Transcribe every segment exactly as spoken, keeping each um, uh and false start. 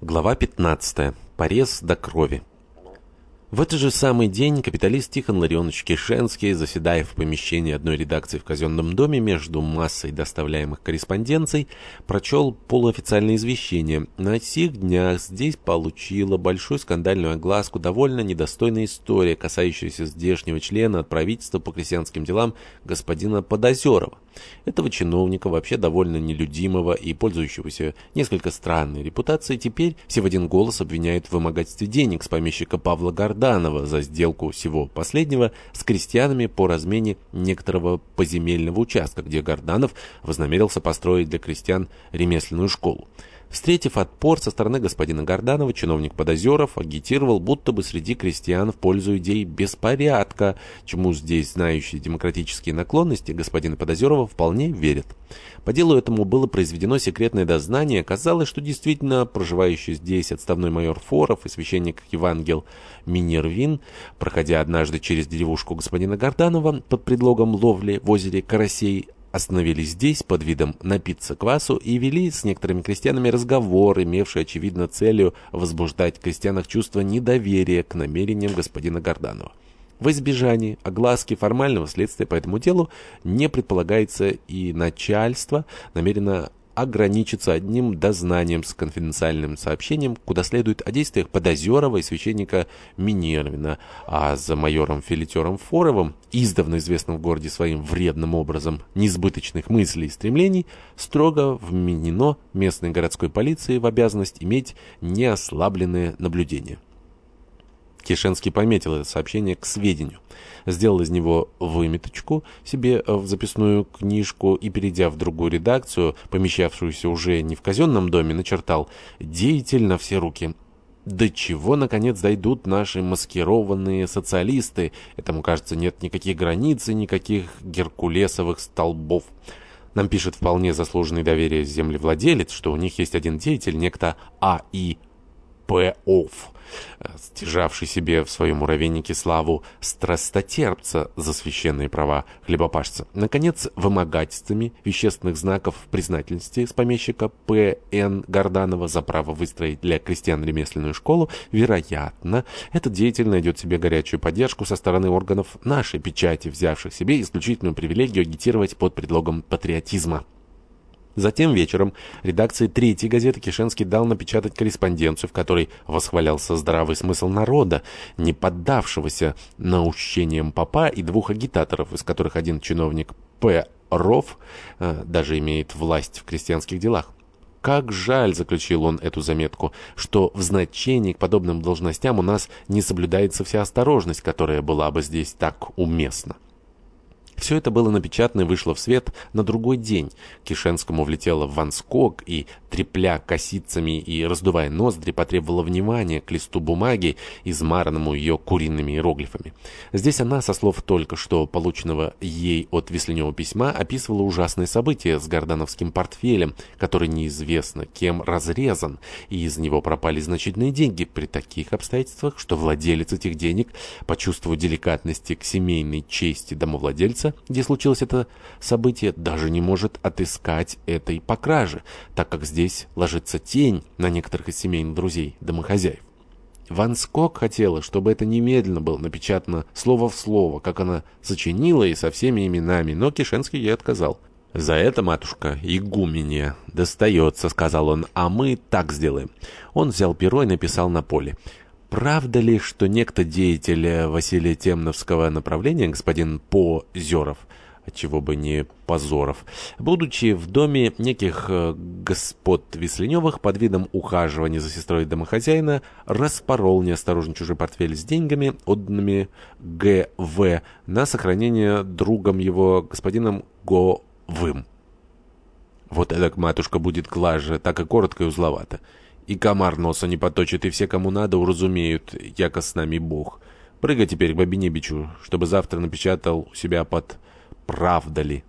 Глава пятнадцатая. Порез до крови. В этот же самый день капиталист Тихон Ларионович Кишенский, заседая в помещении одной редакции в казенном доме между массой доставляемых корреспонденций, прочел полуофициальное извещение. На сих днях здесь получила большую скандальную огласку довольно недостойная история, касающаяся здешнего члена от правительства по крестьянским делам господина Подозерова. Этого чиновника, вообще довольно нелюдимого и пользующегося несколько странной репутацией, теперь все в один голос обвиняют в вымогательстве денег с помещика Павла Горданова за сделку всего последнего с крестьянами по размене некоторого поземельного участка, где Горданов вознамерился построить для крестьян ремесленную школу. Встретив отпор со стороны господина Горданова, чиновник Подозеров агитировал будто бы среди крестьян в пользу идей беспорядка, чему здесь знающие демократические наклонности господина Подозерова вполне верят. По делу этому было произведено секретное дознание. Оказалось, что действительно проживающий здесь отставной майор Форов и священник Евангел Минервин, проходя однажды через деревушку господина Горданова под предлогом ловли в озере Карасей, остановились здесь под видом напиться квасу и вели с некоторыми крестьянами разговор, имевший, очевидно, целью возбуждать в крестьянах чувство недоверия к намерениям господина Горданова. В избежании огласки формального следствия по этому делу не предполагается, и начальство намерено ограничиться одним дознанием с конфиденциальным сообщением, куда следует о действиях Подозерова и священника Минервина, а за майором-филетером Форовым, издавна известным в городе своим вредным образом несбыточных мыслей и стремлений, строго вменено местной городской полиции в обязанность иметь неослабленное наблюдение. Кишенский пометил это сообщение к сведению, сделал из него выметочку себе в записную книжку и, перейдя в другую редакцию, помещавшуюся уже не в казенном доме, начертал «Деятель на все руки». До чего, наконец, дойдут наши маскированные социалисты? Этому, кажется, нет никаких границ и никаких геркулесовых столбов. Нам пишет вполне заслуженный доверия землевладелец, что у них есть один деятель, некто А И Пов, стяжавший себе в своем муравейнике славу страстотерпца за священные права хлебопашца. Наконец, вымогательствами вещественных знаков признательности с помещика П Н Горданова за право выстроить для крестьян ремесленную школу, вероятно, этот деятель найдет себе горячую поддержку со стороны органов нашей печати, взявших себе исключительную привилегию агитировать под предлогом патриотизма. Затем вечером редакции третьей газеты Кишенский дал напечатать корреспонденцию, в которой восхвалялся здравый смысл народа, не поддавшегося наущениям попа, и двух агитаторов, из которых один чиновник П. Ров э, даже имеет власть в крестьянских делах. «Как жаль», — заключил он эту заметку, — «что в значении к подобным должностям у нас не соблюдается вся осторожность, которая была бы здесь так уместна». Все это было напечатано и вышло в свет на другой день. Кишенскому влетело в ванскок и, трепля косицами и раздувая ноздри, потребовала внимания к листу бумаги, измаранному ее куриными иероглифами. Здесь она, со слов только что полученного ей от Весленева письма, описывала ужасные события с гордановским портфелем, который неизвестно кем разрезан, и из него пропали значительные деньги при таких обстоятельствах, что владелец этих денег, почувствовав деликатности к семейной чести домовладельца, где случилось это событие, даже не может отыскать этой по краже, так как здесь ложится тень на некоторых из семейных друзей домохозяев. Ванскок хотела, чтобы это немедленно было напечатано слово в слово, как она сочинила и со всеми именами, но Кишенский ей отказал. «За это, матушка, игуменья достается», — сказал он, — «а мы так сделаем». Он взял перо и написал на поле: «Правда ли, что некто деятель Василия Темновского направления, господин Позеров, отчего бы не Позоров, будучи в доме неких господ Весленевых под видом ухаживания за сестрой домохозяина, распорол неосторожно чужой портфель с деньгами, отданными Г В на сохранение другом его господином Говым». Вот эдак, матушка, будет глаже, так и коротко и узловато. И комар носа не поточит, и все, кому надо, уразумеют, яко с нами Бог. Прыгай теперь к Бабинебичу, чтобы завтра напечатал у себя под «Правда ли».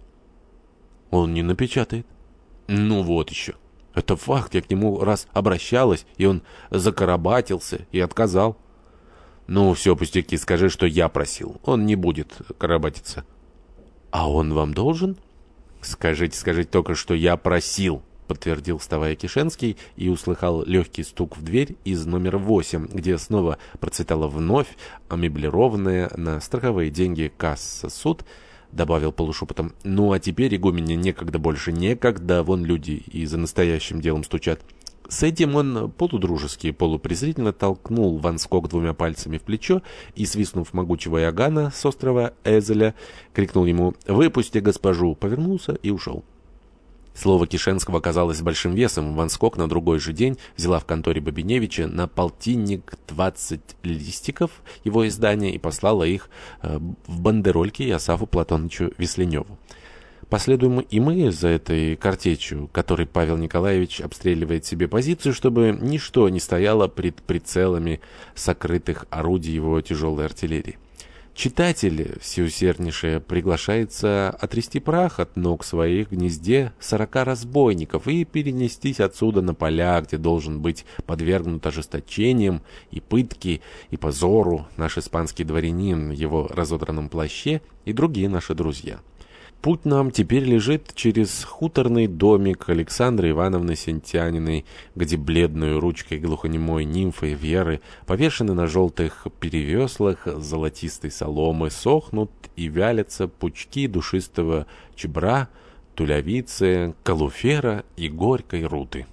Он не напечатает. Ну вот еще. Это факт, я к нему раз обращалась, и он закарабатился и отказал. Ну, все, пустяки, скажи, что я просил. Он не будет карабатиться. А он вам должен? Скажите, скажите только, что я просил. — подтвердил, вставая, Кишенский, и услыхал легкий стук в дверь из номера восемь, где снова процветала вновь амеблированная на страховые деньги касса суд. Добавил полушепотом: «Ну, а теперь, игумене, некогда больше, некогда, вон люди и за настоящим делом стучат». С этим он полудружески и полупрезрительно толкнул Ванскок двумя пальцами в плечо и, свистнув могучего Иоганна с острова Эзеля, крикнул ему: «Выпусти госпожу!», повернулся и ушел. Слово Кишенского оказалось большим весом. Ванскок на другой же день взяла в конторе Бабиневича на полтинник двадцать листиков его издания и послала их э, в бандерольке Иосафу Платоновичу Весленеву. Последуем и мы за этой картечью, которой Павел Николаевич обстреливает себе позицию, чтобы ничто не стояло пред прицелами сокрытых орудий его тяжелой артиллерии. Читатель всеусерднейшее приглашается отрясти прах от ног своих в гнезде сорока разбойников и перенестись отсюда на поля, где должен быть подвергнут ожесточениям и пытке и позору наш испанский дворянин в его разодранном плаще и другие наши друзья. Путь нам теперь лежит через хуторный домик Александры Ивановны Сентяниной, где бледную ручкой глухонемой нимфы Веры повешены на желтых перевеслах золотистой соломы сохнут и вялятся пучки душистого чебра, тулявицы, калуфера и горькой руты.